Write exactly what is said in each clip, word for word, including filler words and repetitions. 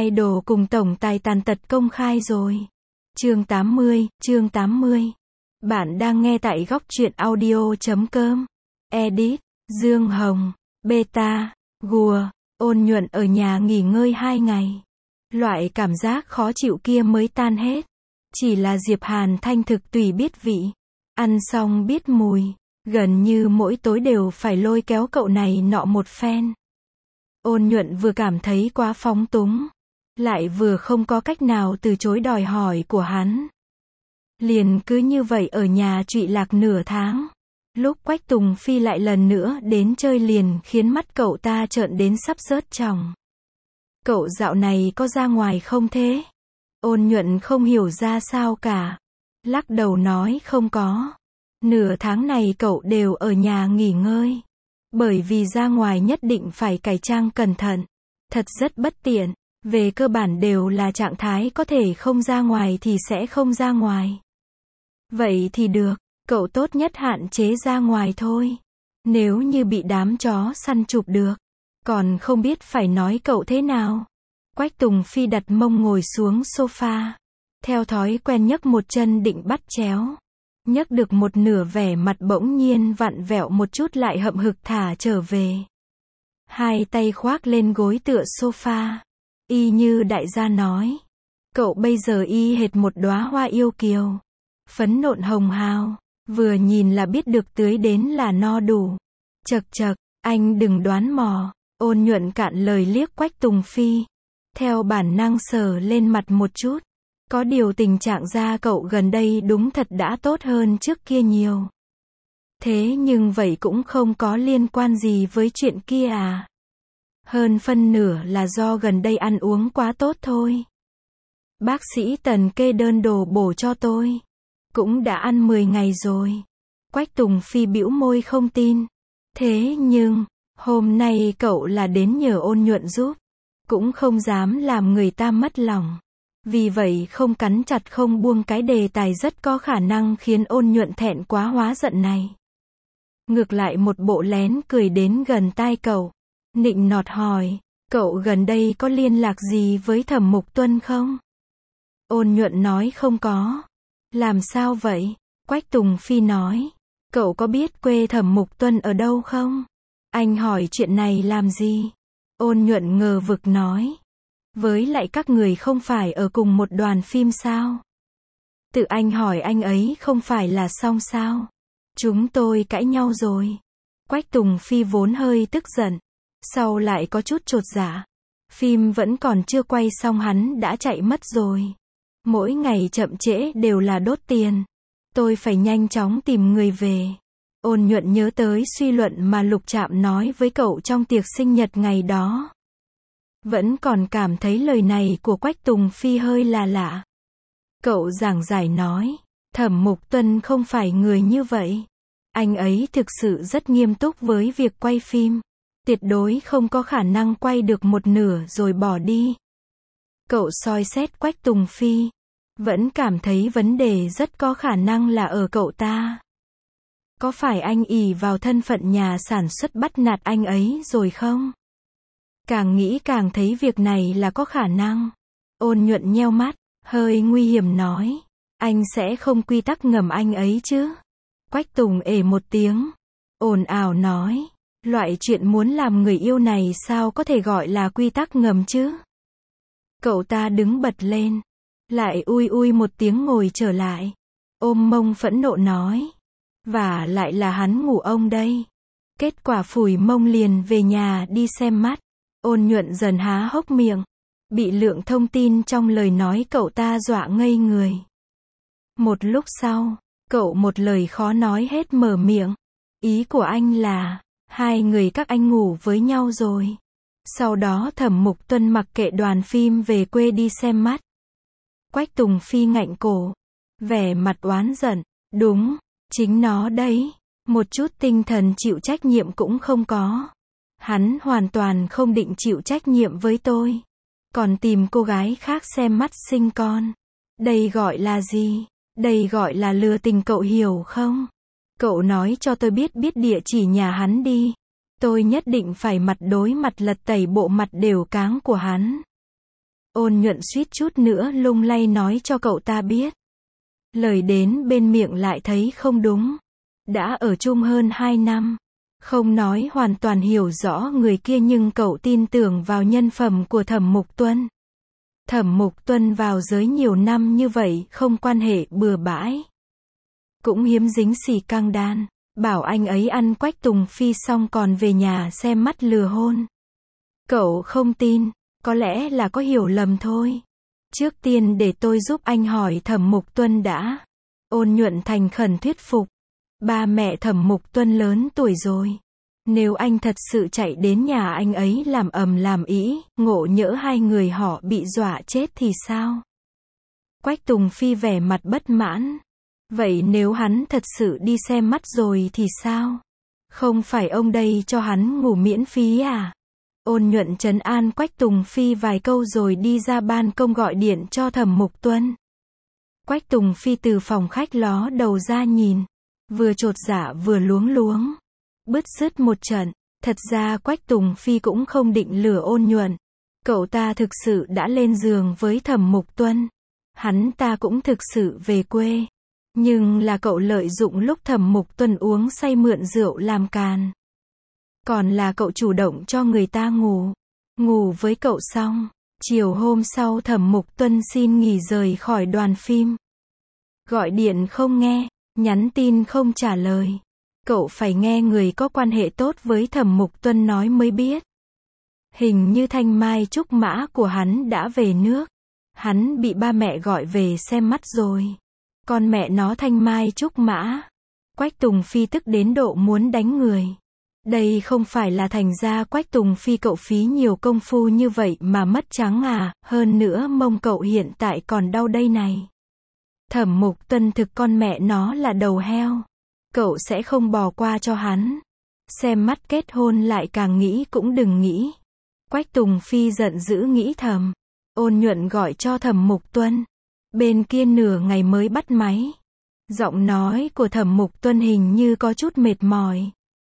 idol cùng tổng tài tàn tật công khai rồi. Chương tám mươi, chương tám mươi. Bạn đang nghe tại góc truyện audio chấm com. Edit, Dương Hồng, Beta, Gùa, Ôn Nhuận ở nhà nghỉ ngơi hai ngày. Loại cảm giác khó chịu kia mới tan hết. Chỉ là Diệp Hàn Thanh thực tùy biết vị. Ăn xong biết mùi. Gần như mỗi tối đều phải lôi kéo cậu này nọ một phen. Ôn Nhuận vừa cảm thấy quá phóng túng, lại vừa không có cách nào từ chối đòi hỏi của hắn. Liền cứ như vậy ở nhà trụy lạc nửa tháng. Lúc Quách Tùng Phi lại lần nữa đến chơi liền khiến mắt cậu ta trợn đến sắp rớt tròng. Cậu dạo này có ra ngoài không thế? Ôn Nhuận không hiểu ra sao cả. Lắc đầu nói không có. Nửa tháng này cậu đều ở nhà nghỉ ngơi. Bởi vì ra ngoài nhất định phải cải trang cẩn thận. Thật rất bất tiện. Về cơ bản đều là trạng thái có thể không ra ngoài thì sẽ không ra ngoài. Vậy thì được, cậu tốt nhất hạn chế ra ngoài thôi. Nếu như bị đám chó săn chụp được, còn không biết phải nói cậu thế nào. Quách Tùng Phi đặt mông ngồi xuống sofa. Theo thói quen nhấc một chân định bắt chéo. Nhấc được một nửa vẻ mặt bỗng nhiên vặn vẹo một chút lại hậm hực thả trở về. Hai tay khoác lên gối tựa sofa. Y như đại gia nói. Cậu bây giờ y hệt một đóa hoa yêu kiều. Phấn nộn hồng hào. Vừa nhìn là biết được tưới đến là no đủ. Chật chật, anh đừng đoán mò. Ôn Nhuận cạn lời liếc Quách Tùng Phi. Theo bản năng sờ lên mặt một chút. Có điều tình trạng da cậu gần đây đúng thật đã tốt hơn trước kia nhiều. Thế nhưng vậy cũng không có liên quan gì với chuyện kia à. Hơn phân nửa là do gần đây ăn uống quá tốt thôi. Bác sĩ Tần kê đơn đồ bổ cho tôi. Cũng đã ăn mười ngày rồi. Quách Tùng Phi bĩu môi không tin. Thế nhưng, hôm nay cậu là đến nhờ Ôn Nhuận giúp. Cũng không dám làm người ta mất lòng. Vì vậy không cắn chặt không buông cái đề tài rất có khả năng khiến Ôn Nhuận thẹn quá hóa giận này. Ngược lại một bộ lén cười đến gần tai cậu. Nịnh nọt hỏi, cậu gần đây có liên lạc gì với Thẩm Mục Tuân không? Ôn Nhuận nói không có. Làm sao vậy? Quách Tùng Phi nói, cậu có biết quê Thẩm Mục Tuân ở đâu không? Anh hỏi chuyện này làm gì? Ôn Nhuận ngờ vực nói. Với lại các người không phải ở cùng một đoàn phim sao? Tự anh hỏi anh ấy không phải là xong sao? Chúng tôi cãi nhau rồi. Quách Tùng Phi vốn hơi tức giận. Sau lại có chút chột dạ. Phim vẫn còn chưa quay xong hắn đã chạy mất rồi. Mỗi ngày chậm trễ đều là đốt tiền. Tôi phải nhanh chóng tìm người về. Ôn Nhuận nhớ tới suy luận mà Lục Trạm nói với cậu trong tiệc sinh nhật ngày đó. Vẫn còn cảm thấy lời này của Quách Tùng Phi hơi là lạ. Cậu giảng giải nói, Thẩm Mục Tuân không phải người như vậy. Anh ấy thực sự rất nghiêm túc với việc quay phim. Tuyệt đối không có khả năng quay được một nửa rồi bỏ đi. Cậu soi xét Quách Tùng Phi. Vẫn cảm thấy vấn đề rất có khả năng là ở cậu ta. Có phải anh ỷ vào thân phận nhà sản xuất bắt nạt anh ấy rồi không? Càng nghĩ càng thấy việc này là có khả năng. Ôn Nhuận nheo mắt, hơi nguy hiểm nói. Anh sẽ không quy tắc ngầm anh ấy chứ? Quách Tùng ể một tiếng. Ồn ào nói. Loại chuyện muốn làm người yêu này sao có thể gọi là quy tắc ngầm chứ? Cậu ta đứng bật lên. Lại ui ui một tiếng ngồi trở lại. Ôm mông phẫn nộ nói. Và lại là hắn ngủ ông đây. Kết quả phủi mông liền về nhà đi xem mắt. Ôn Nhuận dần há hốc miệng. Bị lượng thông tin trong lời nói cậu ta dọa ngây người. Một lúc sau, cậu một lời khó nói hết mở miệng. Ý của anh là, hai người các anh ngủ với nhau rồi. Sau đó Thẩm Mục Tuân mặc kệ đoàn phim về quê đi xem mắt. Quách Tùng Phi ngạnh cổ. Vẻ mặt oán giận. Đúng, chính nó đấy. Một chút tinh thần chịu trách nhiệm cũng không có. Hắn hoàn toàn không định chịu trách nhiệm với tôi. Còn tìm cô gái khác xem mắt sinh con. Đây gọi là gì? Đây gọi là lừa tình, cậu hiểu không? Cậu nói cho tôi biết biết địa chỉ nhà hắn đi. Tôi nhất định phải mặt đối mặt lật tẩy bộ mặt đều cáng của hắn. Ôn nhuận suýt chút nữa lung lay nói cho cậu ta biết. Lời đến bên miệng lại thấy không đúng. Đã ở chung hơn hai năm. Không nói hoàn toàn hiểu rõ người kia nhưng cậu tin tưởng vào nhân phẩm của Thẩm Mục Tuân. Thẩm Mục Tuân vào giới nhiều năm như vậy không quan hệ bừa bãi. Cũng hiếm dính xì căng đan. Bảo anh ấy ăn Quách Tùng Phi xong còn về nhà xem mắt lừa hôn. Cậu không tin, có lẽ là có hiểu lầm thôi. Trước tiên để tôi giúp anh hỏi Thẩm Mục Tuân đã. Ôn nhuận thành khẩn thuyết phục. Ba mẹ Thẩm Mục Tuân lớn tuổi rồi. Nếu anh thật sự chạy đến nhà anh ấy làm ầm làm ĩ, ngộ nhỡ hai người họ bị dọa chết thì sao? Quách Tùng Phi vẻ mặt bất mãn. Vậy nếu hắn thật sự đi xem mắt rồi thì sao? Không phải ông đây cho hắn ngủ miễn phí à? Ôn nhuận trấn an Quách Tùng Phi vài câu rồi đi ra ban công gọi điện cho Thẩm Mục Tuân. Quách Tùng Phi từ phòng khách ló đầu ra nhìn. Vừa chột dạ vừa luống luống. Bứt rứt một trận. Thật ra Quách Tùng Phi cũng không định lừa ôn nhuận. Cậu ta thực sự đã lên giường với Thẩm Mục Tuân. Hắn ta cũng thực sự về quê. Nhưng là cậu lợi dụng lúc Thẩm Mục Tuân uống say mượn rượu làm càn. Còn là cậu chủ động cho người ta ngủ. Ngủ với cậu xong. Chiều hôm sau Thẩm Mục Tuân xin nghỉ rời khỏi đoàn phim. Gọi điện không nghe. Nhắn tin không trả lời. Cậu phải nghe người có quan hệ tốt với Thẩm Mục Tuân nói mới biết. Hình như thanh mai trúc mã của hắn đã về nước. Hắn bị ba mẹ gọi về xem mắt rồi. Con mẹ nó thanh mai trúc mã. Quách Tùng Phi tức đến độ muốn đánh người. Đây không phải là thành ra Quách Tùng Phi cậu phí nhiều công phu như vậy mà mất trắng à, hơn nữa mông cậu hiện tại còn đau đây này. Thẩm Mục Tuân thực con mẹ nó là đầu heo. Cậu sẽ không bỏ qua cho hắn. Xem mắt kết hôn lại càng nghĩ cũng đừng nghĩ. Quách Tùng Phi giận dữ nghĩ thầm. Ôn nhuận gọi cho Thẩm Mục Tuân. Bên kia nửa ngày mới bắt máy. Giọng nói của Thẩm Mục Tuân hình như có chút mệt mỏi.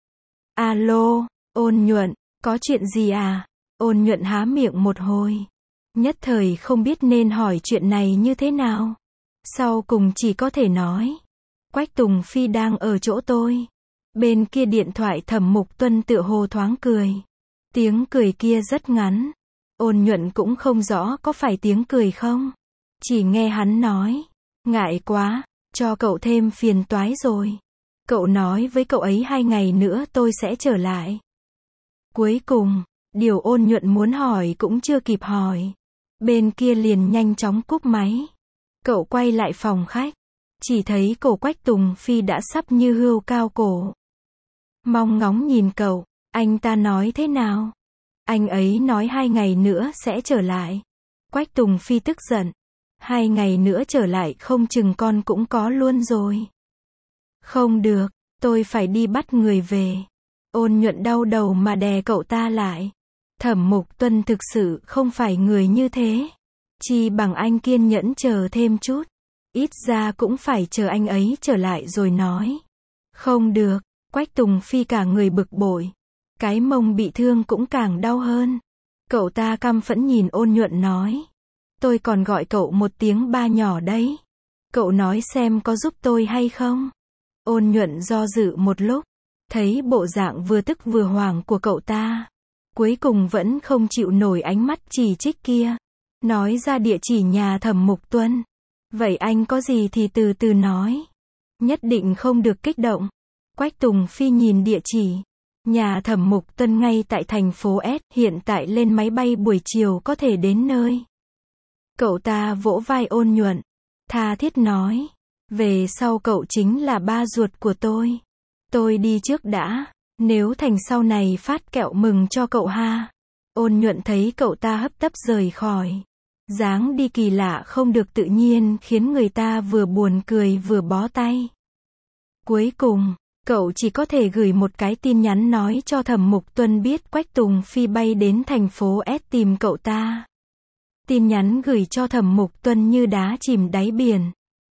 Alo, ôn nhuận, có chuyện gì à? Ôn nhuận há miệng một hồi. Nhất thời không biết nên hỏi chuyện này như thế nào. Sau cùng chỉ có thể nói. Quách Tùng Phi đang ở chỗ tôi. Bên kia điện thoại Thẩm Mục Tuân tựa hồ thoáng cười. Tiếng cười kia rất ngắn. Ôn nhuận cũng không rõ có phải tiếng cười không. Chỉ nghe hắn nói. Ngại quá, cho cậu thêm phiền toái rồi. Cậu nói với cậu ấy hai ngày nữa tôi sẽ trở lại. Cuối cùng, điều ôn nhuận muốn hỏi cũng chưa kịp hỏi. Bên kia liền nhanh chóng cúp máy. Cậu quay lại phòng khách. Chỉ thấy cổ Quách Tùng Phi đã sắp như hươu cao cổ. Mong ngóng nhìn cậu, anh ta nói thế nào? Anh ấy nói hai ngày nữa sẽ trở lại. Quách Tùng Phi tức giận. Hai ngày nữa trở lại không chừng con cũng có luôn rồi. Không được, tôi phải đi bắt người về. Ôn nhuận đau đầu mà đè cậu ta lại. Thẩm Mục Tuân thực sự không phải người như thế. Chi bằng anh kiên nhẫn chờ thêm chút. Ít ra cũng phải chờ anh ấy trở lại rồi nói. Không được, Quách Tùng Phi cả người bực bội. Cái mông bị thương cũng càng đau hơn. Cậu ta căm phẫn nhìn ôn nhuận nói. Tôi còn gọi cậu một tiếng ba nhỏ đấy. Cậu nói xem có giúp tôi hay không? Ôn nhuận do dự một lúc. Thấy bộ dạng vừa tức vừa hoảng của cậu ta. Cuối cùng vẫn không chịu nổi ánh mắt chỉ trích kia. Nói ra địa chỉ nhà Thẩm Mục Tuân. Vậy anh có gì thì từ từ nói. Nhất định không được kích động. Quách Tùng Phi nhìn địa chỉ. Nhà Thẩm Mục Tuân ngay tại thành phố S. Hiện tại lên máy bay buổi chiều có thể đến nơi. Cậu ta vỗ vai ôn nhuận. Tha thiết nói. Về sau cậu chính là ba ruột của tôi. Tôi đi trước đã. Nếu thành sau này phát kẹo mừng cho cậu ha. Ôn nhuận thấy cậu ta hấp tấp rời khỏi. Dáng đi kỳ lạ không được tự nhiên khiến người ta vừa buồn cười vừa bó tay. Cuối cùng, cậu chỉ có thể gửi một cái tin nhắn nói cho Thẩm Mục Tuân biết Quách Tùng Phi bay đến thành phố S tìm cậu ta. Tin nhắn gửi cho Thẩm Mục Tuân như đá chìm đáy biển.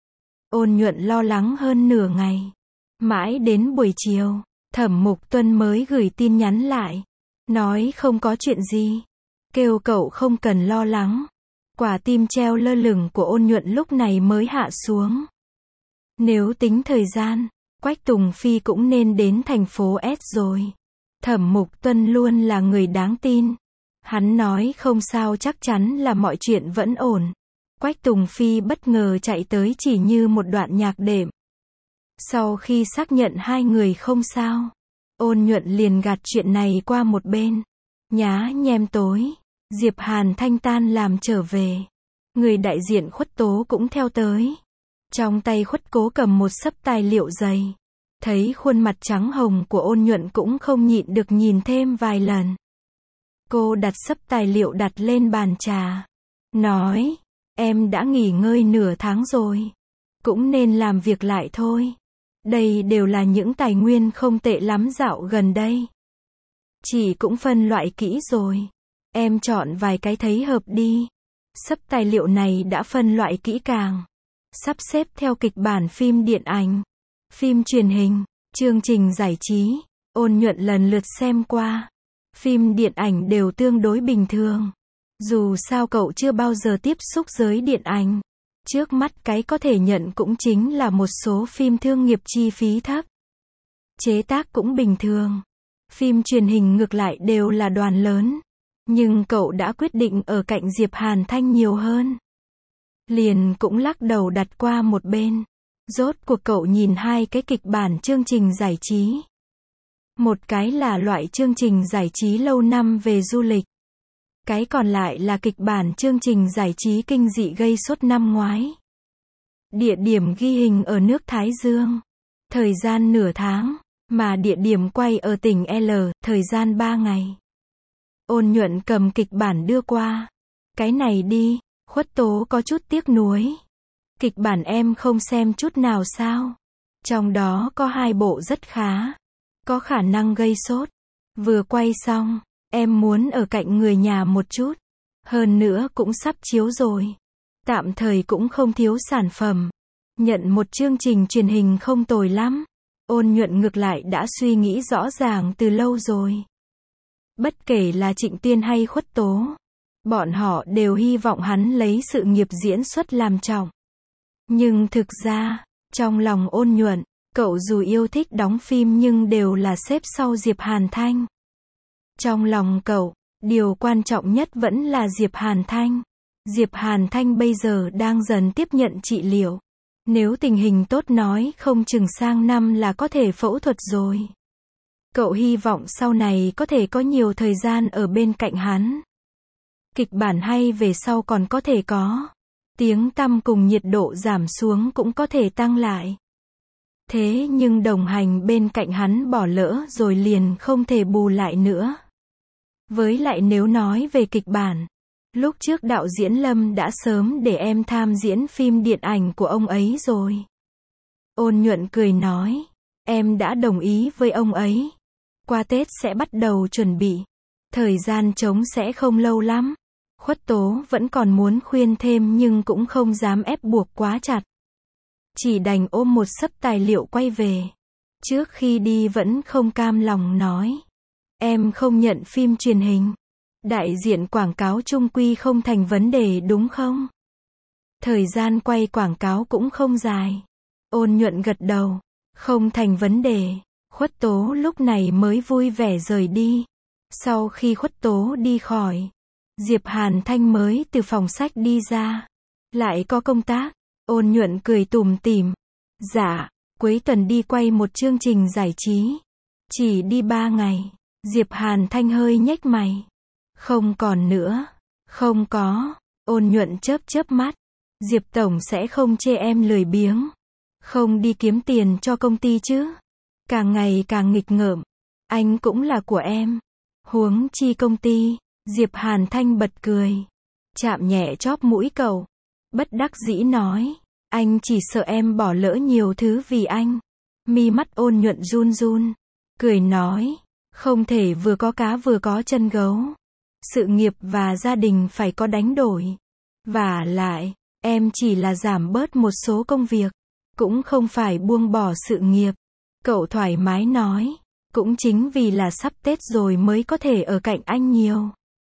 Ôn nhuận lo lắng hơn nửa ngày. Mãi đến buổi chiều, Thẩm Mục Tuân mới gửi tin nhắn lại. Nói không có chuyện gì. Kêu cậu không cần lo lắng. Quả tim treo lơ lửng của Ôn Nhuận lúc này mới hạ xuống. Nếu tính thời gian, Quách Tùng Phi cũng nên đến thành phố S rồi. Thẩm Mục Tuân luôn là người đáng tin. Hắn nói không sao, chắc chắn là mọi chuyện vẫn ổn. Quách Tùng Phi bất ngờ chạy tới chỉ như một đoạn nhạc đệm. Sau khi xác nhận hai người không sao, Ôn Nhuận liền gạt chuyện này qua một bên. Nhá nhem tối, Diệp Hàn Thanh tan làm trở về. Người đại diện Khuất Tố cũng theo tới. Trong tay Khuất Cố cầm một xấp tài liệu dày. Thấy khuôn mặt trắng hồng của Ôn Nhuận cũng không nhịn được nhìn thêm vài lần. Cô đặt xấp tài liệu đặt lên bàn trà. Nói, em đã nghỉ ngơi nửa tháng rồi. Cũng nên làm việc lại thôi. Đây đều là những tài nguyên không tệ lắm dạo gần đây. Chị cũng phân loại kỹ rồi. Em chọn vài cái thấy hợp đi. Xấp tài liệu này đã phân loại kỹ càng. Sắp xếp theo kịch bản phim điện ảnh, phim truyền hình, chương trình giải trí. Ôn Nhuận lần lượt xem qua. Phim điện ảnh đều tương đối bình thường. Dù sao cậu chưa bao giờ tiếp xúc giới điện ảnh. Trước mắt cái có thể nhận cũng chính là một số phim thương nghiệp chi phí thấp. Chế tác cũng bình thường. Phim truyền hình ngược lại đều là đoàn lớn. Nhưng cậu đã quyết định ở cạnh Diệp Hàn Thanh nhiều hơn. Liền cũng lắc đầu đặt qua một bên. Rốt cuộc cậu nhìn hai cái kịch bản chương trình giải trí. Một cái là loại chương trình giải trí lâu năm về du lịch. Cái còn lại là kịch bản chương trình giải trí kinh dị gây sốt năm ngoái. Địa điểm ghi hình ở nước Thái Dương. Thời gian nửa tháng, mà địa điểm quay ở tỉnh L, thời gian ba ngày. Ôn Nhuận cầm kịch bản đưa qua. Cái này đi, Khuất Tố có chút tiếc nuối. Kịch bản em không xem chút nào sao? Trong đó có hai bộ rất khá. Có khả năng gây sốt. Vừa quay xong, em muốn ở cạnh người nhà một chút. Hơn nữa cũng sắp chiếu rồi. Tạm thời cũng không thiếu sản phẩm. Nhận một chương trình truyền hình không tồi lắm. Ôn Nhuận ngược lại đã suy nghĩ rõ ràng từ lâu rồi. Bất kể là Trịnh Tiên hay Khuất Tố, bọn họ đều hy vọng hắn lấy sự nghiệp diễn xuất làm trọng. Nhưng thực ra, trong lòng Ôn Nhuận, cậu dù yêu thích đóng phim nhưng đều là xếp sau Diệp Hàn Thanh. Trong lòng cậu, điều quan trọng nhất vẫn là Diệp Hàn Thanh. Diệp Hàn Thanh bây giờ đang dần tiếp nhận trị liệu. Nếu tình hình tốt nói không chừng sang năm là có thể phẫu thuật rồi. Cậu hy vọng sau này có thể có nhiều thời gian ở bên cạnh hắn. Kịch bản hay về sau còn có thể có. Tiếng tăm cùng nhiệt độ giảm xuống cũng có thể tăng lại. Thế nhưng đồng hành bên cạnh hắn bỏ lỡ rồi liền không thể bù lại nữa. Với lại nếu nói về kịch bản, lúc trước đạo diễn Lâm đã sớm để em tham diễn phim điện ảnh của ông ấy rồi. Ôn Nhuận cười nói, em đã đồng ý với ông ấy. Qua Tết sẽ bắt đầu chuẩn bị. Thời gian trống sẽ không lâu lắm. Khuất Tố vẫn còn muốn khuyên thêm nhưng cũng không dám ép buộc quá chặt. Chỉ đành ôm một xấp tài liệu quay về. Trước khi đi vẫn không cam lòng nói. Em không nhận phim truyền hình. Đại diện quảng cáo chung quy không thành vấn đề đúng không? Thời gian quay quảng cáo cũng không dài. Ôn Nhuận gật đầu. Không thành vấn đề. Khuất Tố lúc này mới vui vẻ rời đi. Sau khi Khuất Tố đi khỏi, Diệp Hàn Thanh mới từ phòng sách đi ra. Lại có công tác. Ôn Nhuận cười tủm tỉm. Dạ, cuối tuần đi quay một chương trình giải trí. Chỉ đi ba ngày. Diệp Hàn Thanh hơi nhếch mày. Không còn nữa. Không có. Ôn Nhuận chớp chớp mắt. Diệp Tổng sẽ không chê em lười biếng. Không đi kiếm tiền cho công ty chứ. Càng ngày càng nghịch ngợm. Anh cũng là của em. Huống chi công ty. Diệp Hàn Thanh bật cười. Chạm nhẹ chóp mũi cậu. Bất đắc dĩ nói. Anh chỉ sợ em bỏ lỡ nhiều thứ vì anh. Mi mắt Ôn Nhuận run run. Cười nói. Không thể vừa có cá vừa có chân gấu. Sự nghiệp và gia đình phải có đánh đổi. Và lại, em chỉ là giảm bớt một số công việc. Cũng không phải buông bỏ sự nghiệp. Cậu thoải mái nói. Cũng chính vì là sắp Tết rồi mới có thể ở cạnh anh nhiều.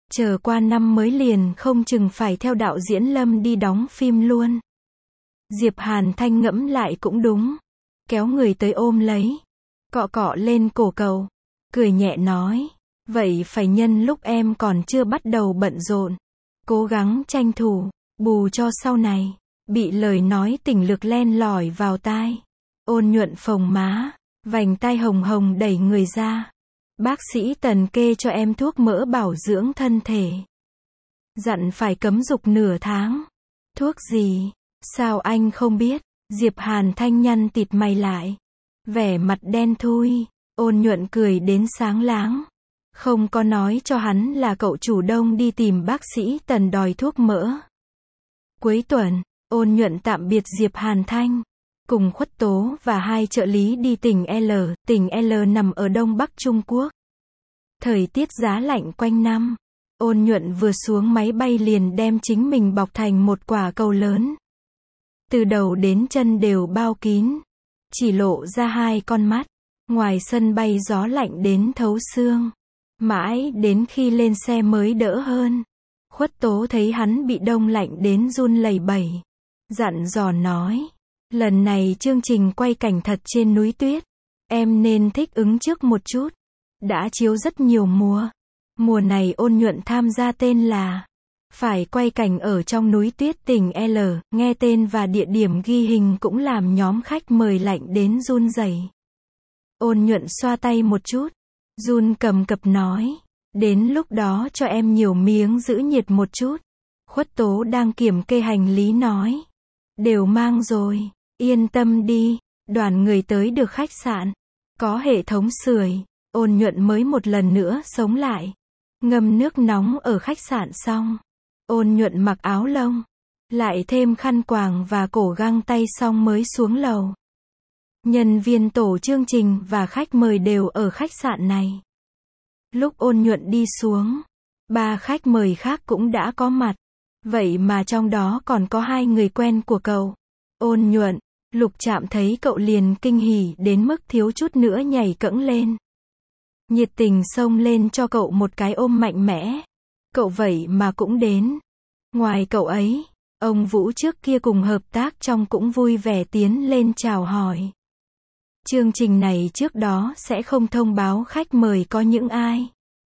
Chờ qua năm mới liền không chừng phải theo đạo diễn Lâm đi đóng phim luôn. Diệp Hàn Thanh ngẫm lại cũng đúng. Kéo người tới ôm lấy. Cọ cọ lên cổ cậu. Cười nhẹ nói. Vậy phải nhân lúc em còn chưa bắt đầu bận rộn. Cố gắng tranh thủ. Bù cho sau này. Bị lời nói tình lực len lỏi vào tai. Ôn nhuận phồng má. Vành tai hồng hồng đẩy người ra. Bác sĩ Tần kê cho em thuốc mỡ bảo dưỡng thân thể. Dặn phải cấm dục nửa tháng. Thuốc gì? Sao anh không biết? Diệp Hàn Thanh nhăn tịt mày lại. Vẻ mặt đen thui. Ôn nhuận cười đến sáng láng. Không có nói cho hắn là cậu chủ động đi tìm bác sĩ Tần đòi thuốc mỡ. Cuối tuần, ôn nhuận tạm biệt Diệp Hàn Thanh. Cùng Khuất Tố và hai trợ lý đi tỉnh L. Tỉnh L nằm ở đông bắc Trung Quốc. Thời tiết giá lạnh quanh năm. Ôn nhuận vừa xuống máy bay liền đem chính mình bọc thành một quả cầu lớn. Từ đầu đến chân đều bao kín. Chỉ lộ ra hai con mắt. Ngoài sân bay gió lạnh đến thấu xương. Mãi đến khi lên xe mới đỡ hơn. Khuất Tố thấy hắn bị đông lạnh đến run lẩy bẩy. Dặn dò nói. Lần này chương trình quay cảnh thật trên núi tuyết. Em nên thích ứng trước một chút. Đã chiếu rất nhiều mùa. Mùa này ôn nhuận tham gia tên là phải quay cảnh ở trong núi tuyết tỉnh L. Nghe tên và địa điểm ghi hình cũng làm nhóm khách mời lạnh đến run rẩy. Ôn nhuận xoa tay một chút. Run cầm cập nói. Đến lúc đó cho em nhiều miếng giữ nhiệt một chút. Khuất Tố đang kiểm kê hành lý nói. Đều mang rồi. Yên tâm đi. Đoàn người tới được khách sạn. Có hệ thống sưởi. Ôn nhuận mới một lần nữa sống lại. Ngâm nước nóng ở khách sạn xong. Ôn nhuận mặc áo lông. Lại thêm khăn quàng và cổ găng tay xong mới xuống lầu. Nhân viên tổ chương trình và khách mời đều ở khách sạn này. Lúc ôn nhuận đi xuống, ba khách mời khác cũng đã có mặt. Vậy mà trong đó còn có hai người quen của cậu. Ôn nhuận, Lục Trạm thấy cậu liền kinh hỉ đến mức thiếu chút nữa nhảy cẫng lên. Nhiệt tình xông lên cho cậu một cái ôm mạnh mẽ. Cậu vậy mà cũng đến. Ngoài cậu ấy, ông Vũ trước kia cùng hợp tác trong cũng vui vẻ tiến lên chào hỏi. Chương trình này trước đó sẽ không thông báo khách mời có những ai.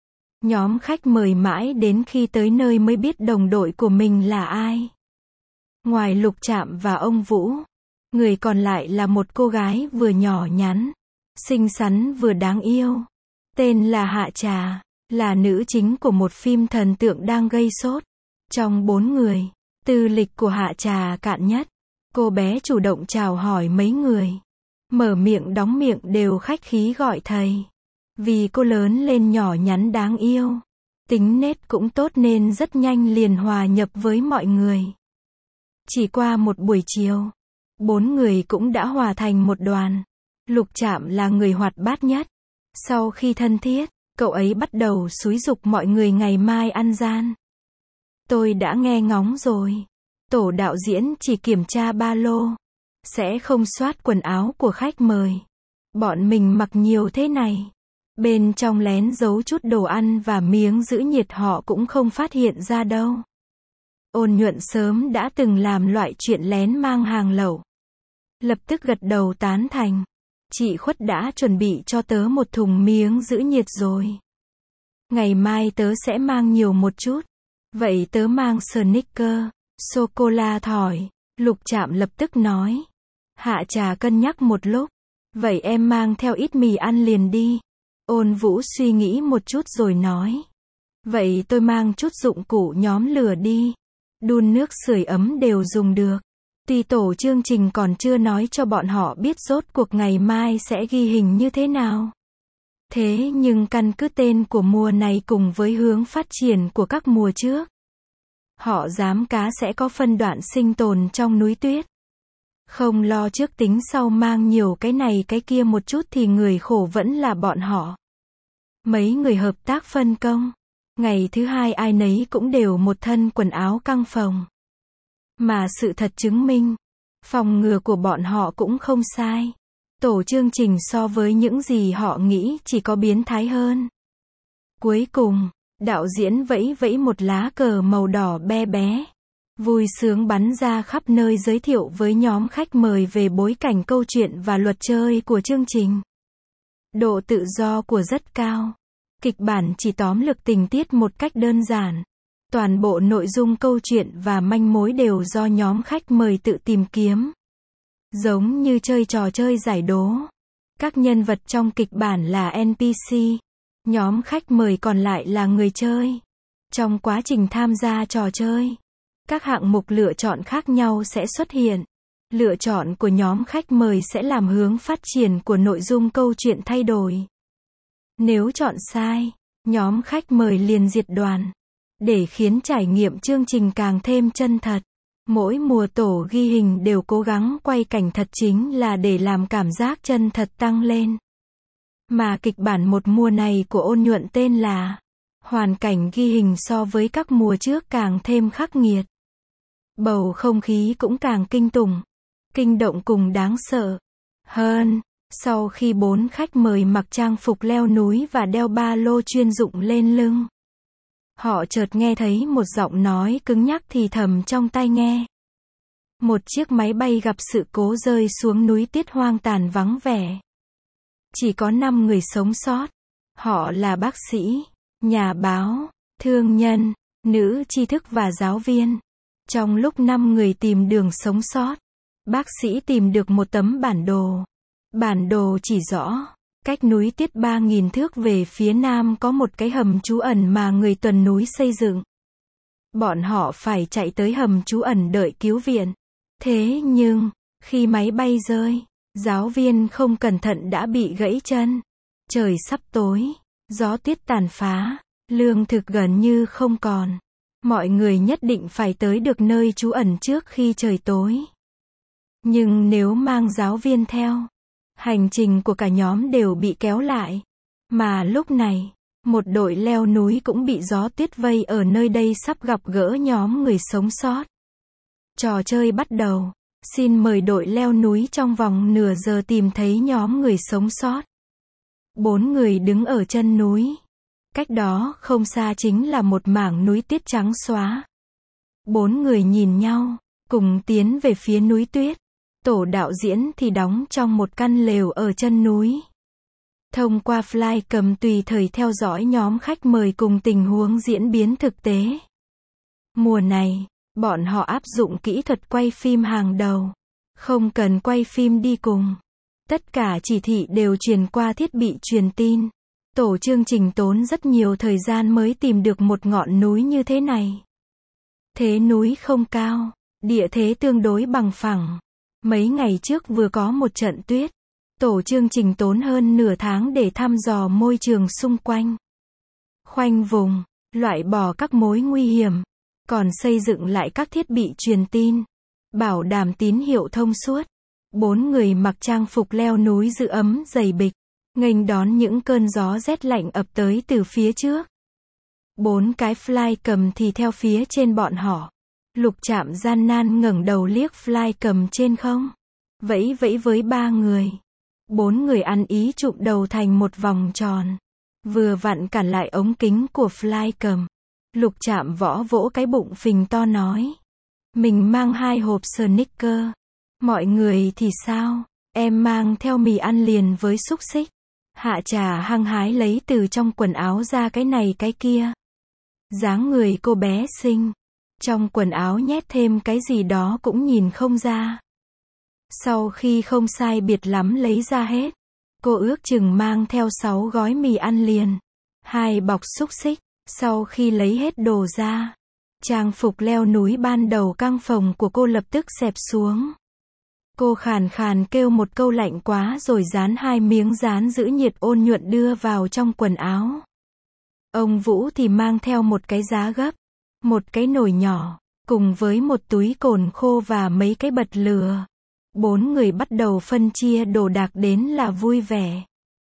Nhóm khách mời mãi đến khi tới nơi mới biết đồng đội của mình là ai. Ngoài Lục Trạm và ông Vũ, người còn lại là một cô gái vừa nhỏ nhắn, xinh xắn vừa đáng yêu. Tên là Hạ Trà, là nữ chính của một phim thần tượng đang gây sốt. Trong bốn người, tư lịch của Hạ Trà cạn nhất. Cô bé chủ động chào hỏi mấy người. Mở miệng đóng miệng đều khách khí gọi thầy. Vì cô lớn lên nhỏ nhắn đáng yêu. Tính nết cũng tốt nên rất nhanh liền hòa nhập với mọi người. Chỉ qua một buổi chiều, bốn người cũng đã hòa thành một đoàn. Lục Trạm là người hoạt bát nhất. Sau khi thân thiết, cậu ấy bắt đầu xúi giục mọi người ngày mai ăn gian. Tôi đã nghe ngóng rồi. Tổ đạo diễn chỉ kiểm tra ba lô. Sẽ không soát quần áo của khách mời. Bọn mình mặc nhiều thế này. Bên trong lén giấu chút đồ ăn và miếng giữ nhiệt họ cũng không phát hiện ra đâu. Ôn nhuận sớm đã từng làm loại chuyện lén mang hàng lậu. Lập tức gật đầu tán thành. Chị Khuất đã chuẩn bị cho tớ một thùng miếng giữ nhiệt rồi. Ngày mai tớ sẽ mang nhiều một chút. Vậy tớ mang Snickers, sô-cô-la thỏi. Lục Trạm lập tức nói. Hạ Trà cân nhắc một lúc. Vậy em mang theo ít mì ăn liền đi. Ôn Vũ suy nghĩ một chút rồi nói. Vậy tôi mang chút dụng cụ nhóm lửa đi. Đun nước sưởi ấm đều dùng được. Tuy tổ chương trình còn chưa nói cho bọn họ biết rốt cuộc ngày mai sẽ ghi hình như thế nào. Thế nhưng căn cứ tên của mùa này cùng với hướng phát triển của các mùa trước, họ dám cá sẽ có phân đoạn sinh tồn trong núi tuyết. Không lo trước tính sau mang nhiều cái này cái kia một chút thì người khổ vẫn là bọn họ. Mấy người hợp tác phân công. Ngày thứ hai ai nấy cũng đều một thân quần áo căng phòng. Mà sự thật chứng minh, phòng ngừa của bọn họ cũng không sai. Tổ chương trình so với những gì họ nghĩ chỉ có biến thái hơn. Cuối cùng, Đạo diễn vẫy vẫy một lá cờ màu đỏ be bé, vui sướng bắn ra khắp nơi giới thiệu với nhóm khách mời về bối cảnh câu chuyện và luật chơi của chương trình. Độ tự do của rất cao. Kịch bản chỉ tóm lược tình tiết một cách đơn giản. Toàn bộ nội dung câu chuyện và manh mối đều do nhóm khách mời tự tìm kiếm. Giống như chơi trò chơi giải đố. Các nhân vật trong kịch bản là en pê xê. Nhóm khách mời còn lại là người chơi. Trong quá trình tham gia trò chơi, các hạng mục lựa chọn khác nhau sẽ xuất hiện. Lựa chọn của nhóm khách mời sẽ làm hướng phát triển của nội dung câu chuyện thay đổi. Nếu chọn sai, nhóm khách mời liền diệt đoàn. Để khiến trải nghiệm chương trình càng thêm chân thật, mỗi mùa tổ ghi hình đều cố gắng quay cảnh thật chính là để làm cảm giác chân thật tăng lên. Mà kịch bản một mùa này của Ôn Nhuận tên là hoàn cảnh ghi hình so với các mùa trước càng thêm khắc nghiệt. Bầu không khí cũng càng kinh tủng, kinh động cùng đáng sợ hơn. Sau khi bốn khách mời mặc trang phục leo núi và đeo ba lô chuyên dụng lên lưng, họ chợt nghe thấy một giọng nói cứng nhắc thì thầm trong tai nghe. Một chiếc máy bay gặp sự cố rơi xuống núi Tiết hoang tàn vắng vẻ. Chỉ có năm người sống sót. Họ là bác sĩ, nhà báo, thương nhân, nữ tri thức và giáo viên. Trong lúc năm người tìm đường sống sót, bác sĩ tìm được một tấm bản đồ. Bản đồ chỉ rõ, cách núi Tiết ba nghìn thước về phía nam có một cái hầm trú ẩn mà người tuần núi xây dựng. Bọn họ phải chạy tới hầm trú ẩn đợi cứu viện. Thế nhưng, khi máy bay rơi, giáo viên không cẩn thận đã bị gãy chân. Trời sắp tối, gió tuyết tàn phá, lương thực gần như không còn. Mọi người nhất định phải tới được nơi trú ẩn trước khi trời tối. Nhưng nếu mang giáo viên theo, hành trình của cả nhóm đều bị kéo lại. Mà lúc này, một đội leo núi cũng bị gió tuyết vây ở nơi đây sắp gặp gỡ nhóm người sống sót. Trò chơi bắt đầu. Xin mời đội leo núi trong vòng nửa giờ tìm thấy nhóm người sống sót. Bốn người đứng ở chân núi. Cách đó không xa chính là một mảng núi tuyết trắng xóa. Bốn người nhìn nhau, cùng tiến về phía núi tuyết. Tổ đạo diễn thì đóng trong một căn lều ở chân núi. Thông qua flycam tùy thời theo dõi nhóm khách mời cùng tình huống diễn biến thực tế. Mùa này, bọn họ áp dụng kỹ thuật quay phim hàng đầu. Không cần quay phim đi cùng. Tất cả chỉ thị đều truyền qua thiết bị truyền tin. Tổ chương trình tốn rất nhiều thời gian mới tìm được một ngọn núi như thế này. Thế núi không cao, địa thế tương đối bằng phẳng. Mấy ngày trước vừa có một trận tuyết. Tổ chương trình tốn hơn nửa tháng để thăm dò môi trường xung quanh. Khoanh vùng, loại bỏ các mối nguy hiểm. Còn xây dựng lại các thiết bị truyền tin. Bảo đảm tín hiệu thông suốt. Bốn người mặc trang phục leo núi giữ ấm dày bịch. Nghênh đón những cơn gió rét lạnh ập tới từ phía trước. Bốn cái flycam thì theo phía trên bọn họ. Lục Trạm gian nan ngẩng đầu liếc flycam trên không. Vẫy vẫy với ba người. Bốn người ăn ý chụm đầu thành một vòng tròn. Vừa vặn cản lại ống kính của flycam. Lục Trạm võ vỗ cái bụng phình to nói. Mình mang hai hộp Snickers. Mọi người thì sao? Em mang theo mì ăn liền với xúc xích. Hạ Trà hăng hái lấy từ trong quần áo ra cái này cái kia. Dáng người cô bé xinh. Trong quần áo nhét thêm cái gì đó cũng nhìn không ra. Sau khi không sai biệt lắm lấy ra hết. Cô ước chừng mang theo sáu gói mì ăn liền. Hai bọc xúc xích. Sau khi lấy hết đồ ra, trang phục leo núi ban đầu căng phòng của cô lập tức xẹp xuống. Cô khàn khàn kêu một câu lạnh quá rồi dán hai miếng dán giữ nhiệt Ôn Nhuận đưa vào trong quần áo. Ông Vũ thì mang theo một cái giá gấp, một cái nồi nhỏ, cùng với một túi cồn khô và mấy cái bật lửa. Bốn người bắt đầu phân chia đồ đạc đến là vui vẻ.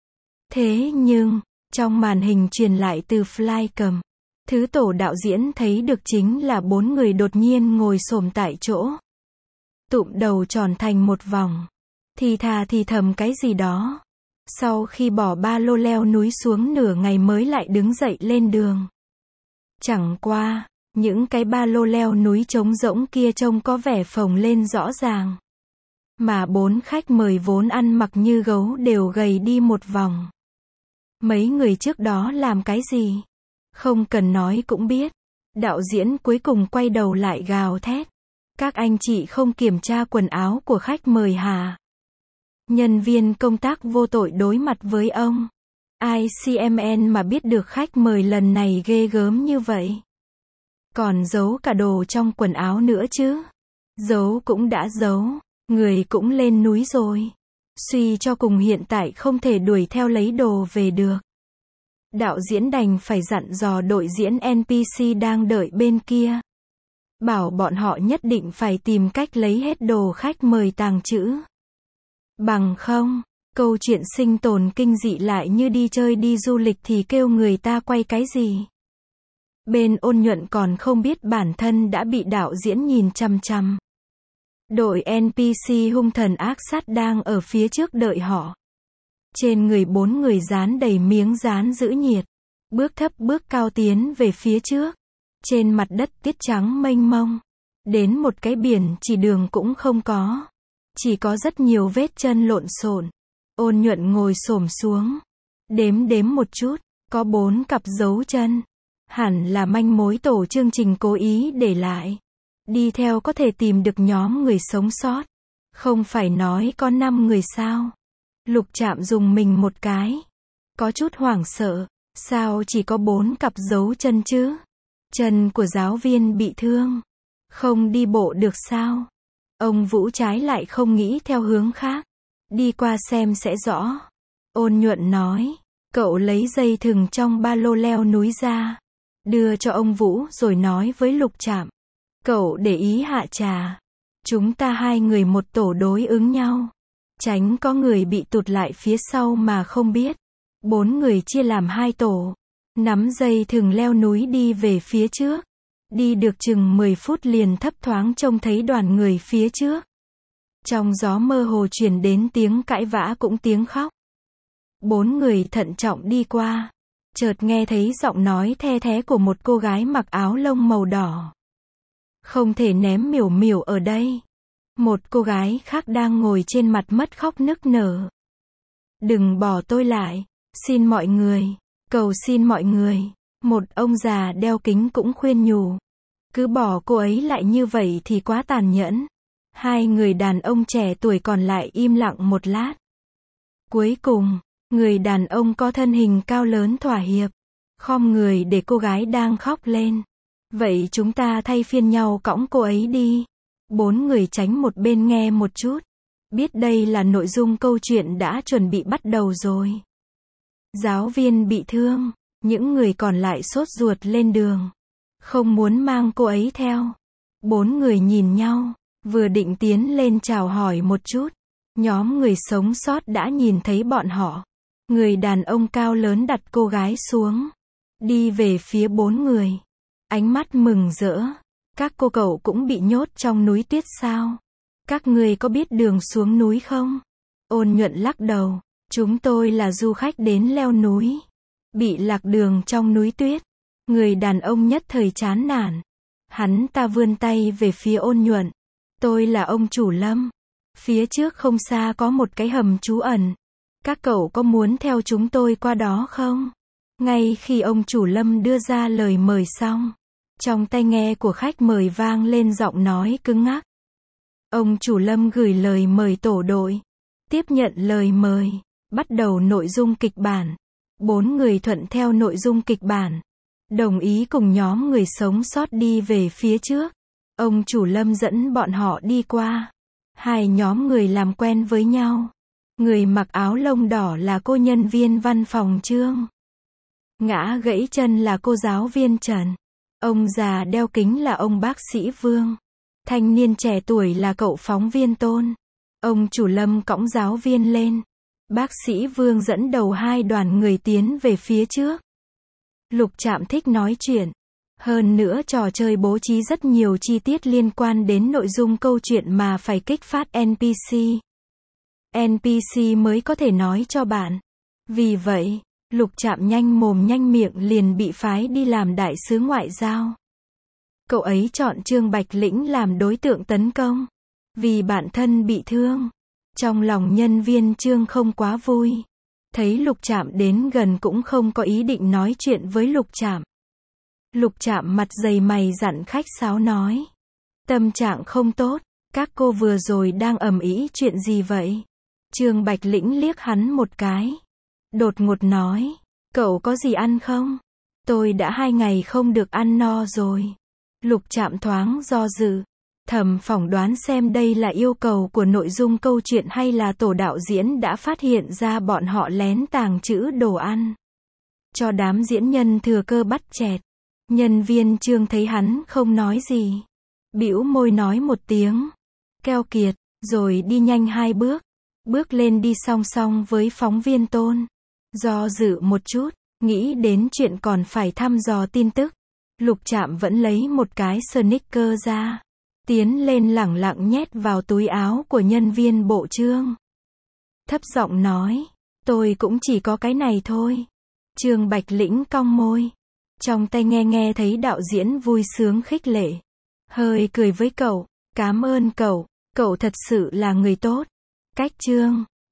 Thế nhưng, trong màn hình truyền lại từ flycam, thứ tổ đạo diễn thấy được chính là bốn người đột nhiên ngồi xổm tại chỗ. Tụm đầu tròn thành một vòng. Thì thà thì thầm cái gì đó. Sau khi bỏ ba lô leo núi xuống nửa ngày mới lại đứng dậy lên đường. Chẳng qua, những cái ba lô leo núi trống rỗng kia trông có vẻ phồng lên rõ ràng. Mà bốn khách mời vốn ăn mặc như gấu đều gầy đi một vòng. Mấy người trước đó làm cái gì? Không cần nói cũng biết. Đạo diễn cuối cùng quay đầu lại gào thét. Các anh chị không kiểm tra quần áo của khách mời hả? Nhân viên công tác vô tội đối mặt với ông. i xê em en mà biết được khách mời lần này ghê gớm như vậy. Còn giấu cả đồ trong quần áo nữa chứ. Giấu cũng đã giấu. Người cũng lên núi rồi. Suy cho cùng hiện tại không thể đuổi theo lấy đồ về được. Đạo diễn đành phải dặn dò đội diễn en pê xê đang đợi bên kia. Bảo bọn họ nhất định phải tìm cách lấy hết đồ khách mời tàng trữ. Bằng không, câu chuyện sinh tồn kinh dị lại như đi chơi đi du lịch thì kêu người ta quay cái gì. Bên Ôn Nhuận còn không biết bản thân đã bị đạo diễn nhìn chằm chằm. Đội en pê xê hung thần ác sát đang ở phía trước đợi họ. Trên người bốn người dán đầy miếng dán giữ nhiệt. Bước thấp bước cao tiến về phía trước. Trên mặt đất tiết trắng mênh mông. Đến một cái biển chỉ đường cũng không có. Chỉ có rất nhiều vết chân lộn xộn. Ôn Nhuận ngồi xổm xuống. Đếm đếm một chút. Có bốn cặp dấu chân. Hẳn là manh mối tổ chương trình cố ý để lại. Đi theo có thể tìm được nhóm người sống sót. Không phải nói có năm người sao. Lục Trạm dùng mình một cái. Có chút hoảng sợ. Sao chỉ có bốn cặp dấu chân chứ? Chân của giáo viên bị thương. Không đi bộ được sao? Ông Vũ trái lại không nghĩ theo hướng khác. Đi qua xem sẽ rõ. Ôn Nhuận nói. Cậu lấy dây thừng trong ba lô leo núi ra. Đưa cho ông Vũ rồi nói với Lục Trạm. Cậu để ý hạ trà. Chúng ta hai người một tổ đối ứng nhau. Tránh có người bị tụt lại phía sau mà không biết. Bốn người chia làm hai tổ. Nắm dây thừng leo núi đi về phía trước. Đi được chừng mười phút liền thấp thoáng trông thấy đoàn người phía trước. Trong gió mơ hồ truyền đến tiếng cãi vã cũng tiếng khóc. Bốn người thận trọng đi qua. Chợt nghe thấy giọng nói the thé của một cô gái mặc áo lông màu đỏ. Không thể ném Miểu Miểu ở đây. Một cô gái khác đang ngồi trên mặt mất khóc nức nở. Đừng bỏ tôi lại. Xin mọi người. Cầu xin mọi người. Một ông già đeo kính cũng khuyên nhủ. Cứ bỏ cô ấy lại như vậy thì quá tàn nhẫn. Hai người đàn ông trẻ tuổi còn lại im lặng một lát. Cuối cùng, người đàn ông có thân hình cao lớn thỏa hiệp. Khom người để cô gái đang khóc lên. Vậy chúng ta thay phiên nhau cõng cô ấy đi. Bốn người tránh một bên nghe một chút. Biết đây là nội dung câu chuyện đã chuẩn bị bắt đầu rồi. Giáo viên bị thương. Những người còn lại sốt ruột lên đường. Không muốn mang cô ấy theo. Bốn người nhìn nhau. Vừa định tiến lên chào hỏi một chút. Nhóm người sống sót đã nhìn thấy bọn họ. Người đàn ông cao lớn đặt cô gái xuống. Đi về phía bốn người. Ánh mắt mừng rỡ. Các cô cậu cũng bị nhốt trong núi tuyết sao? Các người có biết đường xuống núi không? Ôn Nhuận lắc đầu. Chúng tôi là du khách đến leo núi. Bị lạc đường trong núi tuyết. Người đàn ông nhất thời chán nản. Hắn ta vươn tay về phía Ôn Nhuận. Tôi là ông chủ Lâm. Phía trước không xa có một cái hầm trú ẩn. Các cậu có muốn theo chúng tôi qua đó không? Ngay khi ông chủ Lâm đưa ra lời mời xong. Trong tai nghe của khách mời vang lên giọng nói cứng ngắc. Ông chủ Lâm gửi lời mời tổ đội. Tiếp nhận lời mời. Bắt đầu nội dung kịch bản. Bốn người thuận theo nội dung kịch bản. Đồng ý cùng nhóm người sống sót đi về phía trước. Ông chủ Lâm dẫn bọn họ đi qua. Hai nhóm người làm quen với nhau. Người mặc áo lông đỏ là cô nhân viên văn phòng Trương. Ngã gãy chân là cô giáo viên Trần. Ông già đeo kính là ông bác sĩ Vương. Thanh niên trẻ tuổi là cậu phóng viên Tôn. Ông chủ Lâm cõng giáo viên lên. Bác sĩ Vương dẫn đầu hai đoàn người tiến về phía trước. Lục Trạm thích nói chuyện. Hơn nữa trò chơi bố trí rất nhiều chi tiết liên quan đến nội dung câu chuyện mà phải kích phát en pê xê. en pê xê mới có thể nói cho bạn. Vì vậy, Lục Trạm nhanh mồm nhanh miệng liền bị phái đi làm đại sứ ngoại giao. Cậu ấy chọn Trương Bạch Lĩnh làm đối tượng tấn công. Vì bạn thân bị thương. Trong lòng nhân viên Trương không quá vui. Thấy Lục Trạm đến gần cũng không có ý định nói chuyện với Lục Trạm. Lục Trạm mặt dày mày dặn khách sáo nói. Tâm trạng không tốt, các cô vừa rồi đang ầm ĩ chuyện gì vậy? Trương Bạch Lĩnh liếc hắn một cái. Đột ngột nói, cậu có gì ăn không? Tôi đã hai ngày không được ăn no rồi. Lục Trạm thoáng do dự. Thầm phỏng đoán xem đây là yêu cầu của nội dung câu chuyện hay là tổ đạo diễn đã phát hiện ra bọn họ lén tàng trữ đồ ăn. Cho đám diễn nhân thừa cơ bắt chẹt. Nhân viên Trương thấy hắn không nói gì. Bĩu môi nói một tiếng. Keo kiệt, rồi đi nhanh hai bước. Bước lên đi song song với phóng viên Tôn. Do dự một chút, nghĩ đến chuyện còn phải thăm dò tin tức. Lục Trạm vẫn lấy một cái sneaker ra. Tiến lên lẳng lặng nhét vào túi áo của nhân viên bộ Trương. Thấp giọng nói, tôi cũng chỉ có cái này thôi. Trương Bạch Lĩnh cong môi. Trong tai nghe nghe thấy đạo diễn vui sướng khích lệ. Hơi cười với cậu, cảm ơn cậu, cậu thật sự là người tốt. Cách Trương.